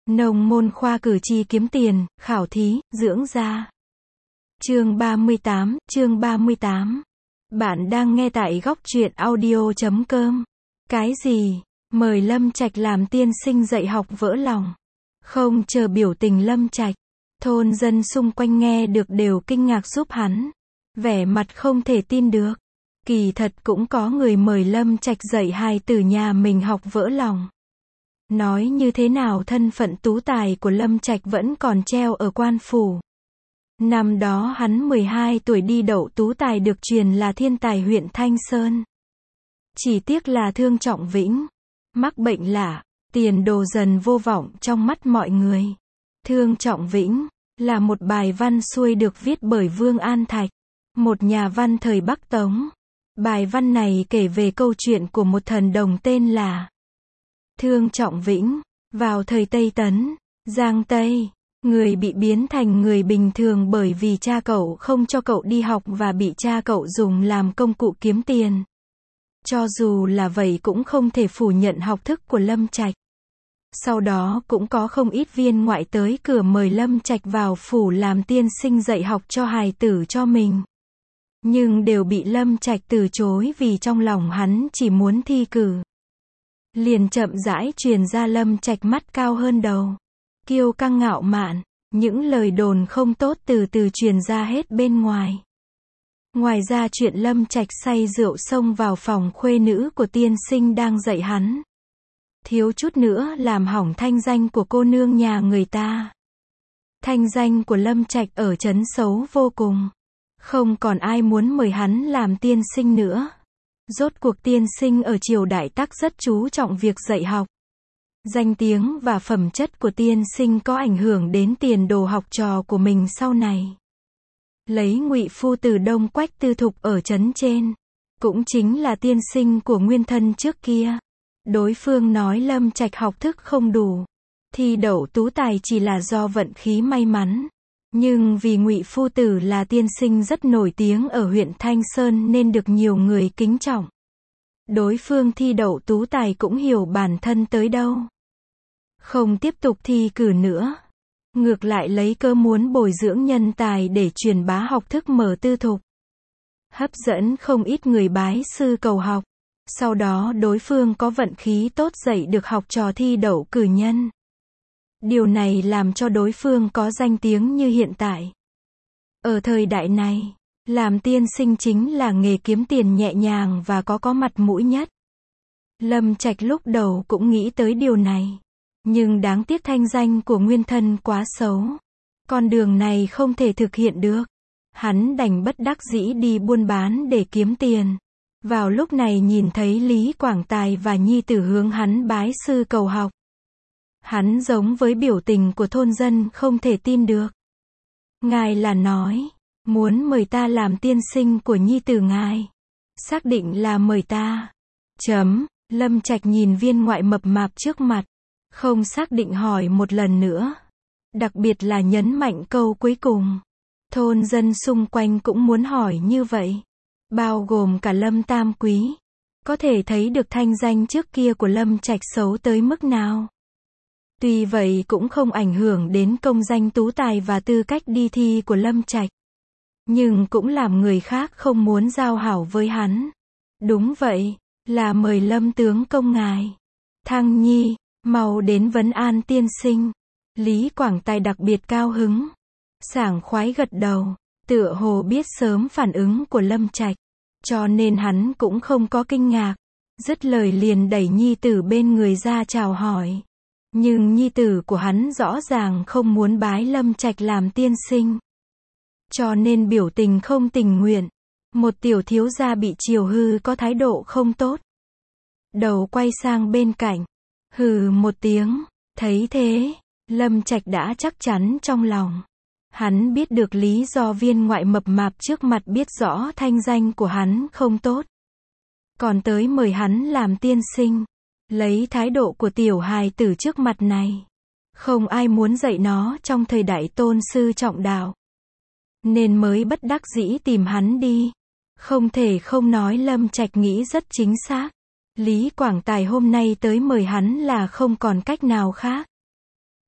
Nông môn khoa cử tri kiếm tiền, khảo thí, dưỡng da. Chương 38. Bạn đang nghe tại góc truyện audio.com. Cái gì? Mời Lâm Trạch làm tiên sinh dạy học vỡ lòng. Không chờ biểu tình Lâm Trạch, thôn dân xung quanh nghe được đều kinh ngạc giúp hắn. Vẻ mặt không thể tin được. Kỳ thật cũng có người mời Lâm Trạch dạy hài tử nhà mình học vỡ lòng. Nói như thế nào thân phận tú tài của Lâm Trạch vẫn còn treo ở quan phủ. Năm đó hắn 12 tuổi đi đậu tú tài được truyền là thiên tài huyện Thanh Sơn. Chỉ tiếc là Thương Trọng Vĩnh mắc bệnh lạ, tiền đồ dần vô vọng trong mắt mọi người. Thương Trọng Vĩnh là một bài văn xuôi được viết bởi Vương An Thạch, một nhà văn thời Bắc Tống. Bài văn này kể về câu chuyện của một thần đồng tên là Thương Trọng Vĩnh. Vào thời Tây Tấn, Giang Tây, người bị biến thành người bình thường bởi vì cha cậu không cho cậu đi học và bị cha cậu dùng làm công cụ kiếm tiền. Cho dù là vậy cũng không thể phủ nhận học thức của Lâm Trạch. Sau đó cũng có không ít viên ngoại tới cửa mời Lâm Trạch vào phủ làm tiên sinh dạy học cho hài tử cho mình. Nhưng đều bị Lâm Trạch từ chối vì trong lòng hắn chỉ muốn thi cử. Liền chậm rãi truyền ra Lâm Trạch mắt cao hơn đầu, kiêu căng ngạo mạn, những lời đồn không tốt từ từ truyền ra hết bên ngoài. Ngoài ra chuyện Lâm Trạch say rượu xông vào phòng khuê nữ của tiên sinh đang dạy hắn, thiếu chút nữa làm hỏng thanh danh của cô nương nhà người ta. Thanh danh của Lâm Trạch ở trấn xấu vô cùng, không còn ai muốn mời hắn làm tiên sinh nữa. Rốt cuộc tiên sinh ở triều Đại Tắc rất chú trọng việc dạy học. Danh tiếng và phẩm chất của tiên sinh có ảnh hưởng đến tiền đồ học trò của mình sau này. Lấy Ngụy Phu từ Đông Quách Tư Thục ở trấn trên, cũng chính là tiên sinh của Nguyên Thân trước kia. Đối phương nói Lâm Trạch học thức không đủ, thi đậu tú tài chỉ là do vận khí may mắn. Nhưng vì Ngụy Phu Tử là tiên sinh rất nổi tiếng ở huyện Thanh Sơn nên được nhiều người kính trọng. Đối phương thi đậu tú tài cũng hiểu bản thân tới đâu, không tiếp tục thi cử nữa. Ngược lại lấy cơ muốn bồi dưỡng nhân tài để truyền bá học thức mở tư thục, hấp dẫn không ít người bái sư cầu học. Sau đó đối phương có vận khí tốt dạy được học trò thi đậu cử nhân. Điều này làm cho đối phương có danh tiếng như hiện tại. Ở thời đại này, làm tiên sinh chính là nghề kiếm tiền nhẹ nhàng và có mặt mũi nhất. Lâm Trạch lúc đầu cũng nghĩ tới điều này. Nhưng đáng tiếc thanh danh của Nguyên Thân quá xấu. Con đường này không thể thực hiện được. Hắn đành bất đắc dĩ đi buôn bán để kiếm tiền. Vào lúc này nhìn thấy Lý Quảng Tài và nhi tử hướng hắn bái sư cầu học. Hắn giống với biểu tình của thôn dân không thể tin được. Ngài là nói, muốn mời ta làm tiên sinh của nhi tử ngài. Xác định là mời ta. Lâm Trạch nhìn viên ngoại mập mạp trước mặt, không xác định hỏi một lần nữa. Đặc biệt là nhấn mạnh câu cuối cùng. Thôn dân xung quanh cũng muốn hỏi như vậy. Bao gồm cả Lâm Tam Quý. Có thể thấy được thanh danh trước kia của Lâm Trạch xấu tới mức nào. Tuy vậy cũng không ảnh hưởng đến công danh tú tài và tư cách đi thi của Lâm Trạch. Nhưng cũng làm người khác không muốn giao hảo với hắn. Đúng vậy, là mời Lâm tướng công ngài. Thăng nhi, mau đến vấn an tiên sinh. Lý Quảng Tài đặc biệt cao hứng. Sảng khoái gật đầu, tựa hồ biết sớm phản ứng của Lâm Trạch. Cho nên hắn cũng không có kinh ngạc. Dứt lời liền đẩy nhi tử bên người ra chào hỏi. Nhưng nhi tử của hắn rõ ràng không muốn bái Lâm Trạch làm tiên sinh. Cho nên biểu tình không tình nguyện. Một tiểu thiếu gia bị chiều hư có thái độ không tốt. Đầu quay sang bên cạnh. Hừ một tiếng. Thấy thế, Lâm Trạch đã chắc chắn trong lòng. Hắn biết được lý do viên ngoại mập mạp trước mặt biết rõ thanh danh của hắn không tốt. Còn tới mời hắn làm tiên sinh. Lấy thái độ của tiểu hài tử trước mặt này, không ai muốn dạy nó trong thời đại tôn sư trọng đạo. Nên mới bất đắc dĩ tìm hắn đi. Không thể không nói Lâm Trạch nghĩ rất chính xác. Lý Quảng Tài hôm nay tới mời hắn là không còn cách nào khác.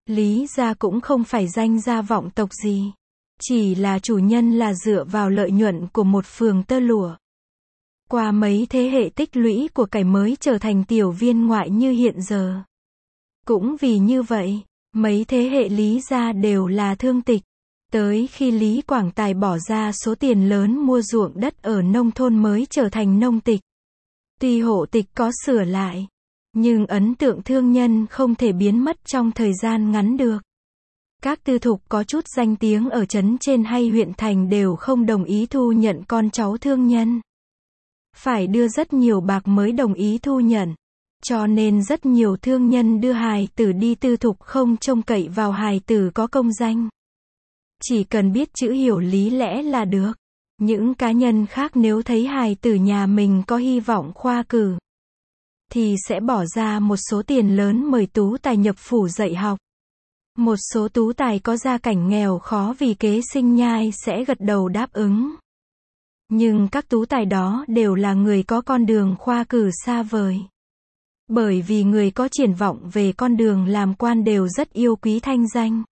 Lý gia cũng không phải danh gia vọng tộc gì. Chỉ là chủ nhân là dựa vào lợi nhuận của một phường tơ lụa. Qua mấy thế hệ tích lũy của cải mới trở thành tiểu viên ngoại như hiện giờ. Cũng vì như vậy, mấy thế hệ Lý gia đều là thương tịch. Tới khi Lý Quảng Tài bỏ ra số tiền lớn mua ruộng đất ở nông thôn mới trở thành nông tịch. Tuy hộ tịch có sửa lại, nhưng ấn tượng thương nhân không thể biến mất trong thời gian ngắn được. Các tư thục có chút danh tiếng ở trấn trên hay huyện thành đều không đồng ý thu nhận con cháu thương nhân. Phải đưa rất nhiều bạc mới đồng ý thu nhận. Cho nên rất nhiều thương nhân đưa hài tử đi tư thục không trông cậy vào hài tử có công danh. Chỉ cần biết chữ hiểu lý lẽ là được. Những cá nhân khác nếu thấy hài tử nhà mình có hy vọng khoa cử, thì sẽ bỏ ra một số tiền lớn mời tú tài nhập phủ dạy học. Một số tú tài có gia cảnh nghèo khó vì kế sinh nhai sẽ gật đầu đáp ứng. Nhưng các tú tài đó đều là người có con đường khoa cử xa vời. Bởi vì người có triển vọng về con đường làm quan đều rất yêu quý thanh danh.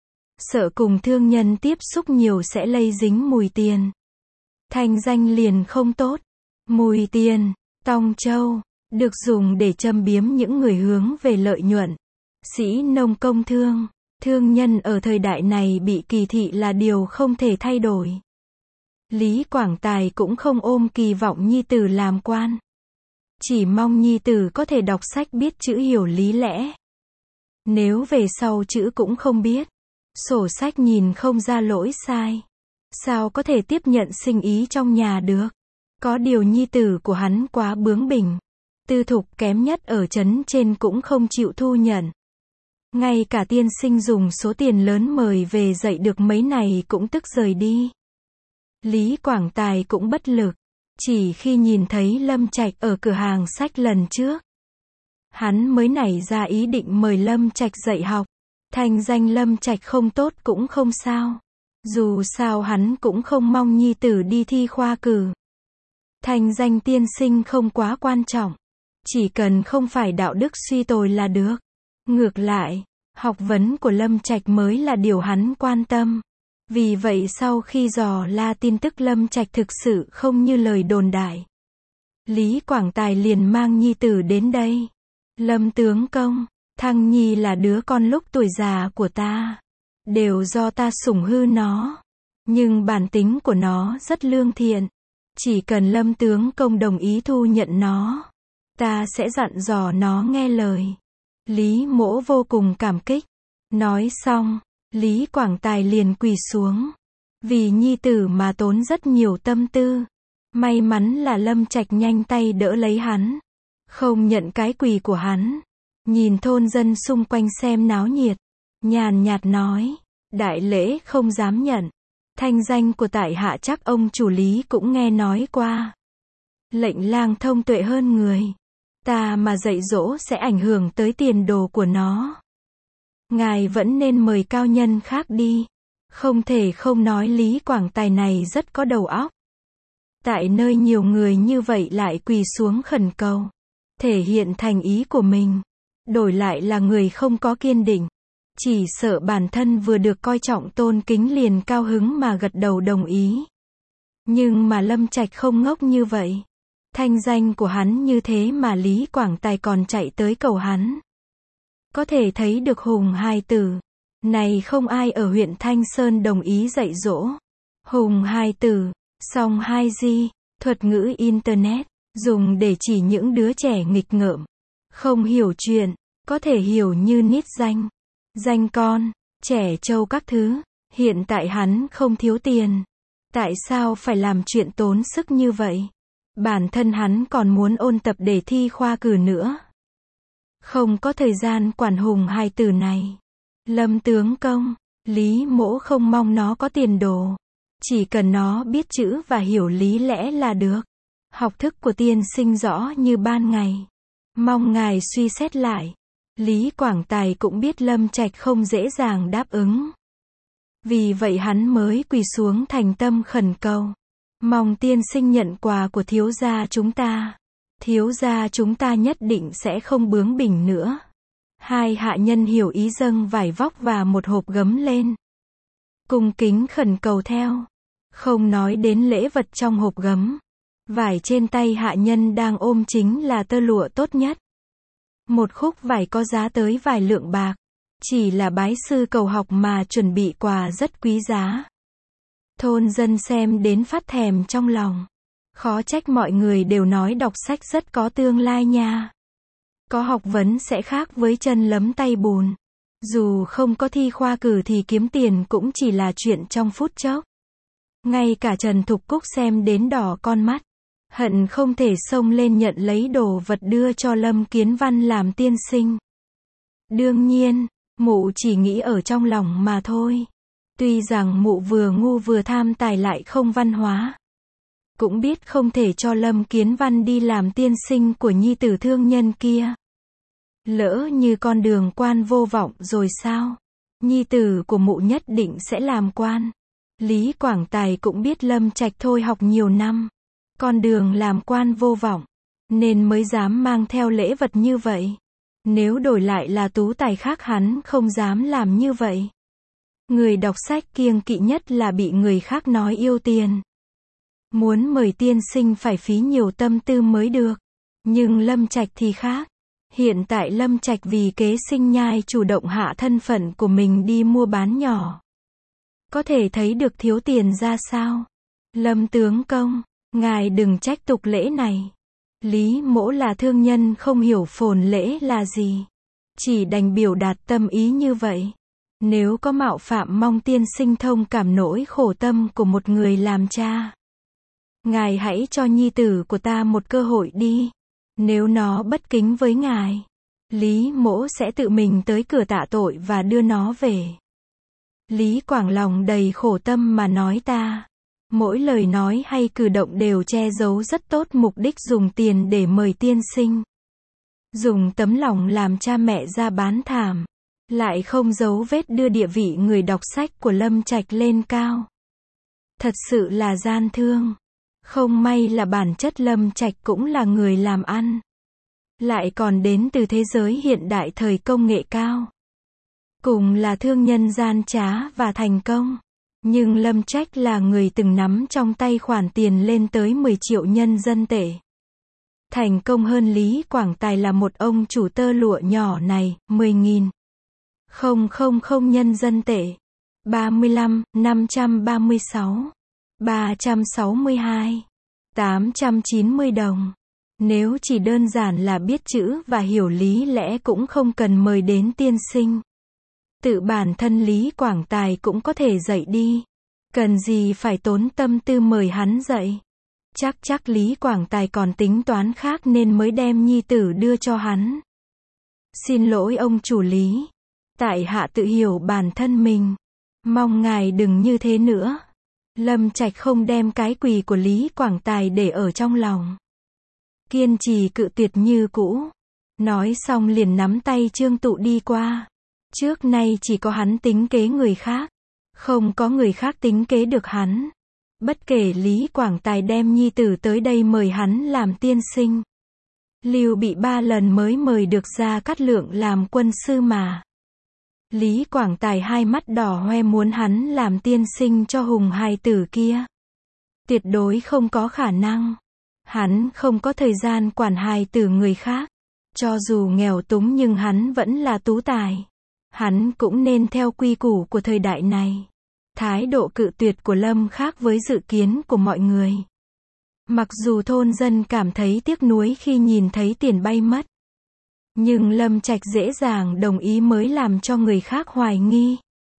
Sợ cùng thương nhân tiếp xúc nhiều sẽ lây dính mùi tiền. Thanh danh liền không tốt. Mùi tiền, tong châu, được dùng để châm biếm những người hướng về lợi nhuận. Sĩ nông công thương, thương nhân ở thời đại này bị kỳ thị là điều không thể thay đổi. Lý Quảng Tài cũng không ôm kỳ vọng nhi tử làm quan. Chỉ mong nhi tử có thể đọc sách biết chữ hiểu lý lẽ. Nếu về sau chữ cũng không biết, sổ sách nhìn không ra lỗi sai, sao có thể tiếp nhận sinh ý trong nhà được. Có điều nhi tử của hắn quá bướng bỉnh. Tư thục kém nhất ở trấn trên cũng không chịu thu nhận. Ngay cả tiên sinh dùng số tiền lớn mời về dạy được mấy này cũng tức rời đi. Lý Quảng Tài cũng bất lực. Chỉ khi nhìn thấy Lâm Trạch ở cửa hàng sách lần trước, hắn mới nảy ra ý định mời Lâm Trạch dạy học. Thành danh Lâm Trạch không tốt cũng không sao. Dù sao hắn cũng không mong nhi tử đi thi khoa cử. Thành danh tiên sinh không quá quan trọng. Chỉ cần không phải đạo đức suy tồi là được. Ngược lại, học vấn của Lâm Trạch mới là điều hắn quan tâm. Vì vậy sau khi dò la tin tức Lâm Trạch thực sự không như lời đồn đại, Lý Quảng Tài liền mang nhi tử đến đây. Lâm tướng công, thằng nhi là đứa con lúc tuổi già của ta. Đều do ta sủng hư nó. Nhưng bản tính của nó rất lương thiện. Chỉ cần Lâm tướng công đồng ý thu nhận nó, ta sẽ dặn dò nó nghe lời. Lý Mỗ vô cùng cảm kích. Nói xong, Lý Quảng Tài liền quỳ xuống. Vì nhi tử mà tốn rất nhiều tâm tư. May mắn là Lâm Trạch nhanh tay đỡ lấy hắn. Không nhận cái quỳ của hắn. Nhìn thôn dân xung quanh xem náo nhiệt. Nhàn nhạt nói. Đại lễ không dám nhận. Thanh danh của tại hạ chắc ông chủ Lý cũng nghe nói qua. Lệnh lang thông tuệ hơn người. Ta mà dạy dỗ sẽ ảnh hưởng tới tiền đồ của nó. Ngài vẫn nên mời cao nhân khác đi. Không thể không nói Lý Quảng Tài này rất có đầu óc. Tại nơi nhiều người như vậy lại quỳ xuống khẩn cầu. Thể hiện thành ý của mình. Đổi lại là người không có kiên định. Chỉ sợ bản thân vừa được coi trọng tôn kính liền cao hứng mà gật đầu đồng ý. Nhưng mà Lâm Trạch không ngốc như vậy. Thanh danh của hắn như thế mà Lý Quảng Tài còn chạy tới cầu hắn. Có thể thấy được Hùng hài tử này không ai ở huyện Thanh Sơn đồng ý dạy dỗ. Hùng hài tử, song hai di, thuật ngữ Internet, dùng để chỉ những đứa trẻ nghịch ngợm, không hiểu chuyện, có thể hiểu như nít danh, danh con, trẻ trâu các thứ. Hiện tại hắn không thiếu tiền. Tại sao phải làm chuyện tốn sức như vậy? Bản thân hắn còn muốn ôn tập để thi khoa cử nữa. Không có thời gian quản Hùng hài tử này. Lâm tướng công, Lý Mỗ không mong nó có tiền đồ. Chỉ cần nó biết chữ và hiểu lý lẽ là được. Học thức của tiên sinh rõ như ban ngày. Mong ngài suy xét lại. Lý Quảng Tài cũng biết Lâm Trạch không dễ dàng đáp ứng. Vì vậy hắn mới quỳ xuống thành tâm khẩn cầu. Mong tiên sinh nhận quà của thiếu gia chúng ta. Thiếu gia chúng ta nhất định sẽ không bướng bỉnh nữa. Hai hạ nhân hiểu ý dâng vải vóc và một hộp gấm lên. Cung kính khẩn cầu theo. Không nói đến lễ vật trong hộp gấm. Vải trên tay hạ nhân đang ôm chính là tơ lụa tốt nhất. Một khúc vải có giá tới vài lượng bạc. Chỉ là bái sư cầu học mà chuẩn bị quà rất quý giá. Thôn dân xem đến phát thèm trong lòng. Khó trách mọi người đều nói đọc sách rất có tương lai nha. Có học vấn sẽ khác với chân lấm tay bùn. Dù không có thi khoa cử thì kiếm tiền cũng chỉ là chuyện trong phút chốc. Ngay cả Trần Thục Cúc xem đến đỏ con mắt. Hận không thể xông lên nhận lấy đồ vật đưa cho Lâm Kiến Văn làm tiên sinh. Đương nhiên, mụ chỉ nghĩ ở trong lòng mà thôi. Tuy rằng mụ vừa ngu vừa tham tài lại không văn hóa. Cũng biết không thể cho Lâm Kiến Văn đi làm tiên sinh của nhi tử thương nhân kia. Lỡ như con đường quan vô vọng rồi sao? Nhi tử của mụ nhất định sẽ làm quan. Lý Quảng Tài cũng biết Lâm Trạch thôi học nhiều năm. Con đường làm quan vô vọng. Nên mới dám mang theo lễ vật như vậy. Nếu đổi lại là tú tài khác hắn không dám làm như vậy. Người đọc sách kiêng kỵ nhất là bị người khác nói yêu tiền. Muốn mời tiên sinh phải phí nhiều tâm tư mới được. Nhưng Lâm Trạch thì khác. Hiện tại Lâm Trạch vì kế sinh nhai chủ động hạ thân phận của mình đi mua bán nhỏ. Có thể thấy được thiếu tiền ra sao. Lâm tướng công, ngài đừng trách tục lễ này. Lý Mỗ là thương nhân không hiểu phồn lễ là gì. Chỉ đành biểu đạt tâm ý như vậy. Nếu có mạo phạm mong tiên sinh thông cảm nỗi khổ tâm của một người làm cha. Ngài hãy cho nhi tử của ta một cơ hội đi. Nếu nó bất kính với ngài, Lý Mỗ sẽ tự mình tới cửa tạ tội và đưa nó về. Lý Quảng lòng đầy khổ tâm mà nói ta. Mỗi lời nói hay cử động đều che giấu rất tốt mục đích dùng tiền để mời tiên sinh. Dùng tấm lòng làm cha mẹ ra bán thảm. Lại không giấu vết đưa địa vị người đọc sách của Lâm Trạch lên cao. Thật sự là gian thương. Không may là bản chất Lâm Trạch cũng là người làm ăn. Lại còn đến từ thế giới hiện đại thời công nghệ cao. Cùng là thương nhân gian trá và thành công. Nhưng Lâm Trạch là người từng nắm trong tay khoản tiền lên tới 10 triệu nhân dân tệ. Thành công hơn Lý Quảng Tài là một ông chủ tơ lụa nhỏ này, 10.000. nhân dân tệ. 35, 536. 362. 890 đồng. Nếu chỉ đơn giản là biết chữ và hiểu lý lẽ cũng không cần mời đến tiên sinh. Tự bản thân Lý Quảng Tài cũng có thể dạy đi. Cần gì phải tốn tâm tư mời hắn dạy. Chắc Lý Quảng Tài còn tính toán khác nên mới đem nhi tử đưa cho hắn. Xin lỗi ông chủ Lý. Tại hạ tự hiểu bản thân mình. Mong ngài đừng như thế nữa. Lâm Trạch không đem cái quỳ của Lý Quảng Tài để ở trong lòng. Kiên trì cự tuyệt như cũ. Nói xong liền nắm tay Trương Tụ đi qua. Trước nay chỉ có hắn tính kế người khác. Không có người khác tính kế được hắn. Bất kể Lý Quảng Tài đem nhi tử tới đây mời hắn làm tiên sinh. Lưu Bị 3 lần mới mời được Gia Cát Lượng làm quân sư mà. Lý Quảng Tài hai mắt đỏ hoe muốn hắn làm tiên sinh cho hùng hài tử kia. Tuyệt đối không có khả năng. Hắn không có thời gian quản hài tử người khác. Cho dù nghèo túng nhưng hắn vẫn là tú tài. Hắn cũng nên theo quy củ của thời đại này. Thái độ cự tuyệt của Lâm khác với dự kiến của mọi người. Mặc dù thôn dân cảm thấy tiếc nuối khi nhìn thấy tiền bay mất. Nhưng Lâm Trạch dễ dàng đồng ý mới làm cho người khác hoài nghi.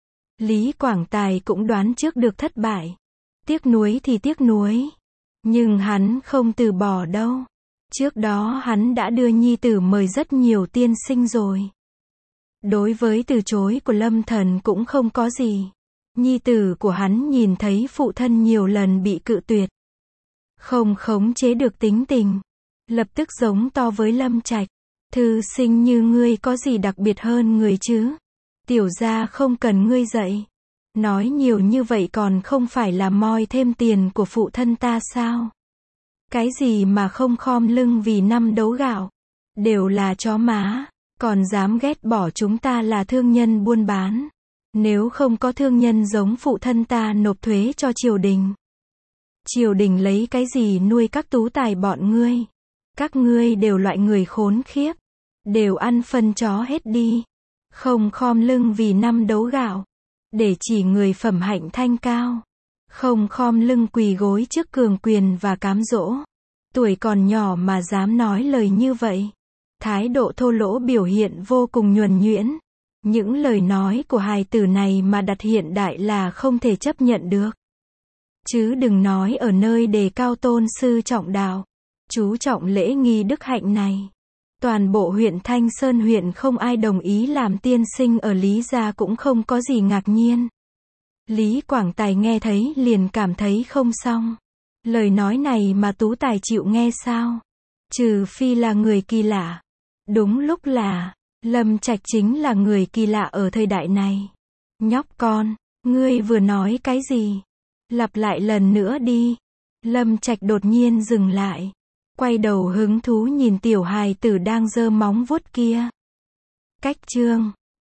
Lý Quảng Tài cũng đoán trước được thất bại. Tiếc nuối thì tiếc nuối. Nhưng hắn không từ bỏ đâu. Trước đó hắn đã đưa nhi tử mời rất nhiều tiên sinh rồi. Đối với từ chối của Lâm Thần cũng không có gì. Nhi tử của hắn nhìn thấy phụ thân nhiều lần bị cự tuyệt. Không khống chế được tính tình. Lập tức giống to với Lâm Trạch. Thư sinh như ngươi có gì đặc biệt hơn người chứ? Tiểu gia không cần ngươi dạy. Nói nhiều như vậy còn không phải là moi thêm tiền của phụ thân ta sao? Cái gì mà không khom lưng vì năm đấu gạo? Đều là chó má. Còn dám ghét bỏ chúng ta là thương nhân buôn bán. Nếu không có thương nhân giống phụ thân ta nộp thuế cho triều đình. Triều đình lấy cái gì nuôi các tú tài bọn ngươi? Các ngươi đều loại người khốn khiếp. Đều ăn phân chó hết đi. Không khom lưng vì năm đấu gạo. Để chỉ người phẩm hạnh thanh cao. Không khom lưng quỳ gối trước cường quyền và cám dỗ. Tuổi còn nhỏ mà dám nói lời như vậy. Thái độ thô lỗ biểu hiện vô cùng nhuần nhuyễn. Những lời nói của hài tử này mà đặt hiện đại là không thể chấp nhận được. Chứ đừng nói ở nơi đề cao tôn sư trọng đạo, chú trọng lễ nghi đức hạnh này. Toàn bộ huyện Thanh Sơn huyện không ai đồng ý làm tiên sinh ở Lý gia cũng không có gì ngạc nhiên. Lý Quảng Tài nghe thấy liền cảm thấy không xong. Lời nói này mà Tú Tài chịu nghe sao? Trừ phi là người kỳ lạ. Đúng lúc là, Lâm Trạch chính là người kỳ lạ ở thời đại này. Nhóc con, ngươi vừa nói cái gì? Lặp lại lần nữa đi. Lâm Trạch đột nhiên dừng lại. Quay đầu hứng thú nhìn tiểu hài tử đang giơ móng vuốt kia. Cách chương